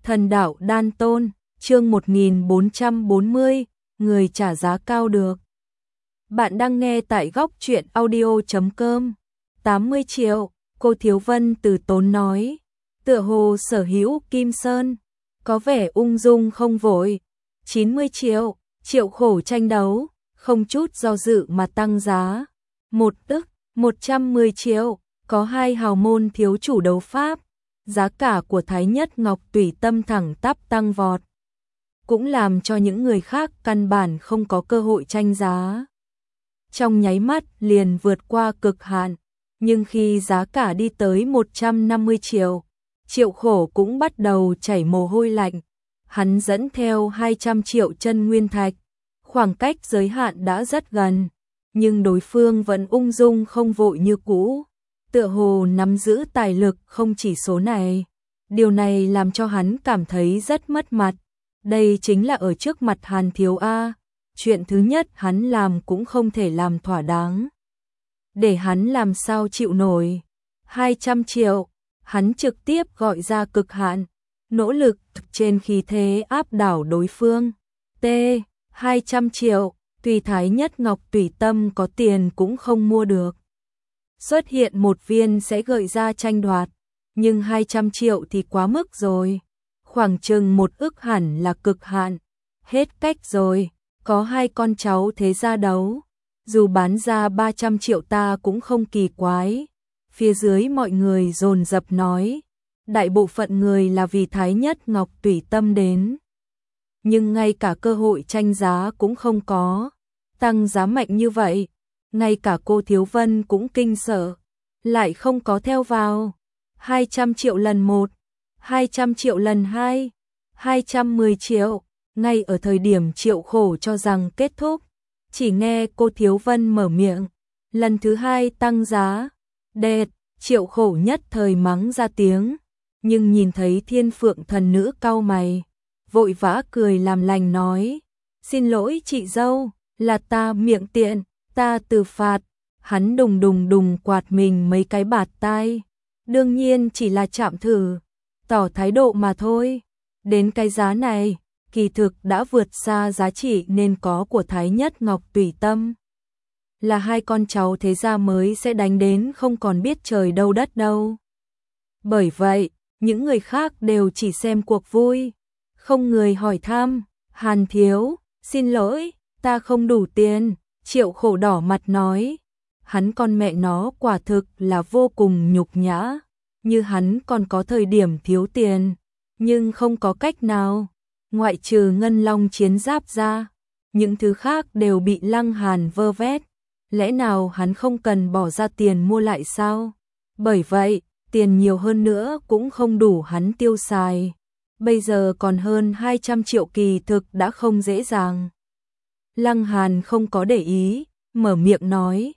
Thần đạo đan tôn, chương 1440, người trả giá cao được. Bạn đang nghe tại góc truyện audio.com. 80 triệu, cô Thiếu Vân từ tốn nói, tựa hồ sở hữu Kim Sơn, có vẻ ung dung không vội. 90 triệu, Triệu Khổ tranh đấu, không chút do dự mà tăng giá. Tức 110 triệu, có hai hào môn thiếu chủ đấu pháp. Giá cả của Thái Nhất Ngọc Tùy Tâm thẳng tắp tăng vọt, cũng làm cho những người khác căn bản không có cơ hội tranh giá. Trong nháy mắt liền vượt qua cực hạn, nhưng khi giá cả đi tới 150 triệu, Triệu Khổ cũng bắt đầu chảy mồ hôi lạnh. Hắn dẫn theo 200 triệu chân nguyên thạch, khoảng cách giới hạn đã rất gần, nhưng đối phương vẫn ung dung không vội như cũ. Tựa hồ nắm giữ tài lực không chỉ số này. Điều này làm cho hắn cảm thấy rất mất mặt. Đây chính là ở trước mặt Hàn Thiếu A. Chuyện thứ nhất hắn làm cũng không thể làm thỏa đáng. Để hắn làm sao chịu nổi. 200 triệu, hắn trực tiếp gọi ra cực hạn. Nỗ lực trên khí thế áp đảo đối phương. 200 triệu, tùy Thái Nhất Ngọc Tùy Tâm có tiền cũng không mua được. Xuất hiện một viên sẽ gợi ra tranh đoạt, nhưng 200 triệu thì quá mức rồi. Khoảng chừng 1 ức hẳn là cực hạn. Hết cách rồi, có hai con cháu thế gia đấu. Dù bán ra 300 triệu ta cũng không kỳ quái. Phía dưới mọi người dồn dập nói. Đại bộ phận người là vì Thái Nhất Ngọc Tùy Tâm đến. Nhưng ngay cả cơ hội tranh giá cũng không có. Tăng giá mạnh như vậy. Ngay cả cô Thiếu Vân cũng kinh sợ, lại không có theo vào. 200 triệu lần 1, 200 triệu lần 2, 210 triệu, ngay ở thời điểm Triệu Khổ cho rằng kết thúc, chỉ nghe cô Thiếu Vân mở miệng, lần thứ 2 tăng giá. Đệt, Triệu Khổ nhất thời mắng ra tiếng, nhưng nhìn thấy Thiên Phượng thần nữ cau mày, vội vã cười làm lành nói, xin lỗi chị dâu, là ta miệng tiện. Ta từ phạt. Hắn đùng đùng đùng quạt mình mấy cái bạt tai. Đương nhiên chỉ là chạm thử, tỏ thái độ mà thôi. Đến cái giá này, kỳ thực đã vượt xa giá trị nên có của Thái Nhất Ngọc Tùy Tâm. Là hai con cháu thế gia mới sẽ đánh đến không còn biết trời đâu đất đâu. Bởi vậy, những người khác đều chỉ xem cuộc vui. Không người hỏi thăm, Hàn thiếu, xin lỗi, ta không đủ tiền. Triệu Khổ đỏ mặt nói, hắn con mẹ nó quả thực là vô cùng nhục nhã, như hắn còn có thời điểm thiếu tiền, nhưng không có cách nào, ngoại trừ ngân long chiến giáp ra, những thứ khác đều bị Lăng Hàn vơ vét, lẽ nào hắn không cần bỏ ra tiền mua lại sao? Bởi vậy, tiền nhiều hơn nữa cũng không đủ hắn tiêu xài, bây giờ còn hơn 200 triệu kỳ thực đã không dễ dàng. Lăng Hàn không có để ý, mở miệng nói,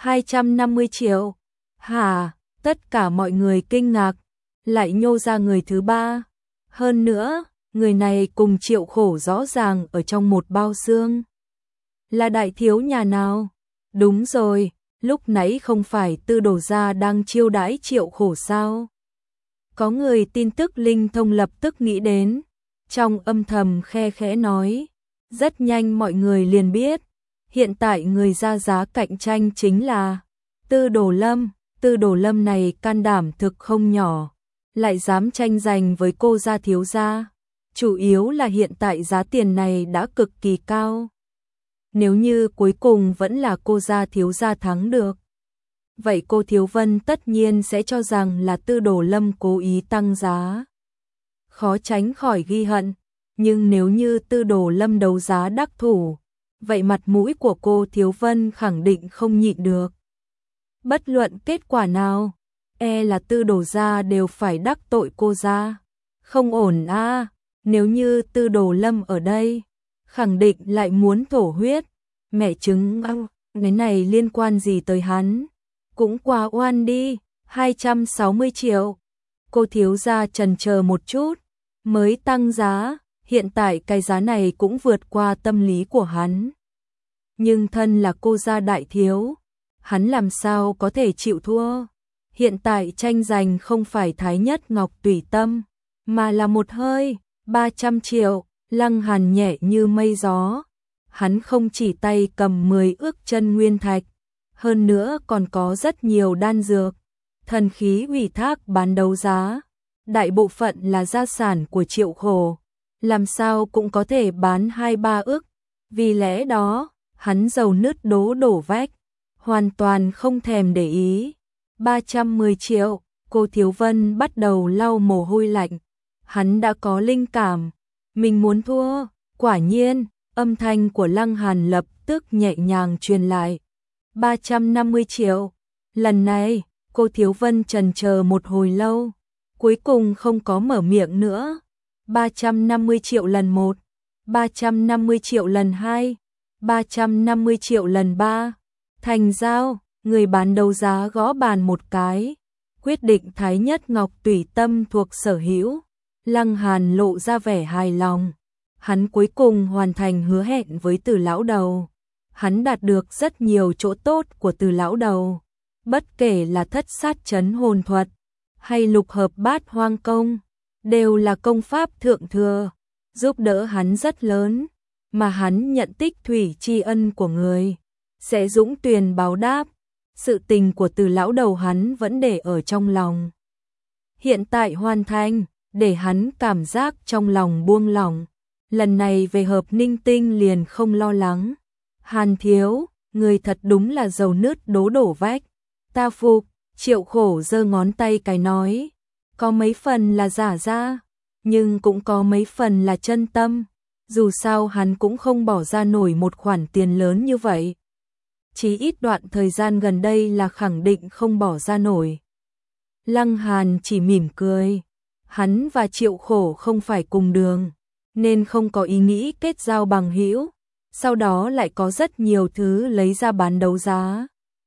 250 triệu. Hả, tất cả mọi người kinh ngạc, lại nhô ra người thứ ba. Hơn nữa, người này cùng Triệu Khổ rõ ràng ở trong một bao xương. Là đại thiếu nhà nào? Đúng rồi, lúc nãy không phải Tư Đồ gia đang chiêu đãi Triệu Khổ sao? Có người tin tức linh thông lập tức nghĩ đến, trong âm thầm khe khẽ nói. Rất nhanh mọi người liền biết, hiện tại người ra giá cạnh tranh chính là Tư Đồ Lâm. Tư Đồ Lâm này can đảm thực không nhỏ, lại dám tranh giành với cô gia thiếu gia. Chủ yếu là hiện tại giá tiền này đã cực kỳ cao. Nếu như cuối cùng vẫn là cô gia thiếu gia thắng được, vậy cô Thiếu Vân tất nhiên sẽ cho rằng là Tư Đồ Lâm cố ý tăng giá. Khó tránh khỏi ghi hận. Nhưng nếu như Tư Đồ Lâm đấu giá đắc thủ, vậy mặt mũi của cô Thiếu Vân khẳng định không nhịn được. Bất luận kết quả nào, là Tư Đồ gia đều phải đắc tội cô gia. Không ổn a, nếu như Tư Đồ Lâm ở đây, khẳng định lại muốn thổ huyết. Mẹ chứng, cái này liên quan gì tới hắn? Cũng quá oan đi, 260 triệu. Cô thiếu gia chần chờ một chút, mới tăng giá. Hiện tại cái giá này cũng vượt qua tâm lý của hắn. Nhưng thân là cô gia đại thiếu, hắn làm sao có thể chịu thua. Hiện tại tranh giành không phải Thái Nhất Ngọc Tùy Tâm, mà là một hơi, 300 triệu, Lăng Hàn nhẹ như mây gió. Hắn không chỉ tay cầm 10 ức chân nguyên thạch, hơn nữa còn có rất nhiều đan dược, thần khí ủy thác bán đấu giá. Đại bộ phận là gia sản của Triệu Khổ, làm sao cũng có thể bán 2-3 ức. Vì lẽ đó, hắn giàu nứt đố đổ vách, hoàn toàn không thèm để ý. 310 triệu, cô Thiếu Vân bắt đầu lau mồ hôi lạnh. Hắn đã có linh cảm, mình muốn thua. Quả nhiên, âm thanh của Lăng Hàn lập tức nhẹ nhàng truyền lại. 350 triệu. Lần này, cô Thiếu Vân chần chờ một hồi lâu, cuối cùng không có mở miệng nữa. 350 triệu lần 1, 350 triệu lần 2, 350 triệu lần 3. Thành giao, người bán đấu giá gõ bàn một cái, quyết định Thái Nhất Ngọc tùy tâm thuộc sở hữu. Lăng Hàn lộ ra vẻ hài lòng. Hắn cuối cùng hoàn thành hứa hẹn với Từ lão đầu. Hắn đạt được rất nhiều chỗ tốt của Từ lão đầu, bất kể là thất sát trấn hồn thuật hay lục hợp bát hoang công, đều là công pháp thượng thừa, giúp đỡ hắn rất lớn, mà hắn nhận tích thủy tri ân của người, sẽ dũng tuyền báo đáp. Sự tình của Từ lão đầu hắn vẫn để ở trong lòng. Hiện tại hoàn thành, để hắn cảm giác trong lòng buông lỏng. Lần này về Hợp Ninh Tinh liền không lo lắng. Hàn thiếu, người thật đúng là giàu nứt đố đổ vách. Ta phục. Triệu Khổ giơ ngón tay cái nói. Có mấy phần là giả ra, nhưng cũng có mấy phần là chân tâm. Dù sao hắn cũng không bỏ ra nổi một khoản tiền lớn như vậy. Chỉ ít đoạn thời gian gần đây là khẳng định không bỏ ra nổi. Lăng Hàn chỉ mỉm cười. Hắn và Triệu Khổ không phải cùng đường, nên không có ý nghĩ kết giao bằng hữu. Sau đó lại có rất nhiều thứ lấy ra bán đấu giá.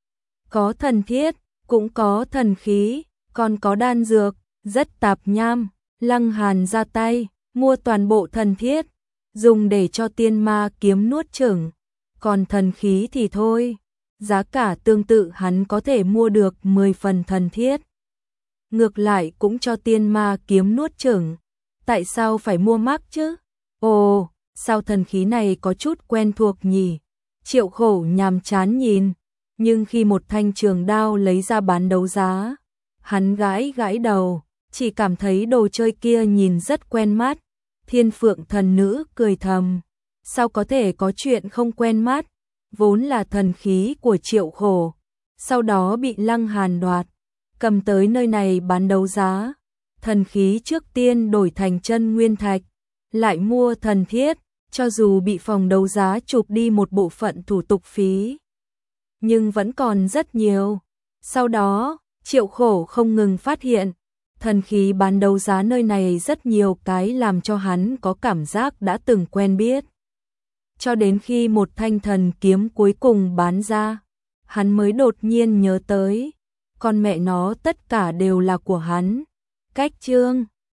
Có thần thiết, cũng có thần khí, còn có đan dược, rất tạp nham. Lăng Hàn ra tay, mua toàn bộ thần thiết, dùng để cho tiên ma kiếm nuốt chửng. Còn thần khí thì thôi, giá cả tương tự hắn có thể mua được 10 phần thần thiết. Ngược lại cũng cho tiên ma kiếm nuốt chửng. Tại sao phải mua mắc chứ? Ồ, sao thần khí này có chút quen thuộc nhỉ? Triệu Khổ nhàm chán nhìn, nhưng khi một thanh trường đao lấy ra bán đấu giá, hắn gãi gãi đầu, chỉ cảm thấy đồ chơi kia nhìn rất quen mắt. Thiên Phượng thần nữ cười thầm, sao có thể có chuyện không quen mắt, vốn là thần khí của Triệu Khổ, sau đó bị Lăng Hàn đoạt, cầm tới nơi này bán đấu giá. Thần khí trước tiên đổi thành chân nguyên thạch, lại mua thần thiết, cho dù bị phòng đấu giá chụp đi một bộ phận thủ tục phí, nhưng vẫn còn rất nhiều. Sau đó, Triệu Khổ không ngừng phát hiện, thần khí bán đấu giá nơi này rất nhiều cái làm cho hắn có cảm giác đã từng quen biết. Cho đến khi một thanh thần kiếm cuối cùng bán ra, hắn mới đột nhiên nhớ tới, con mẹ nó tất cả đều là của hắn. Cách chương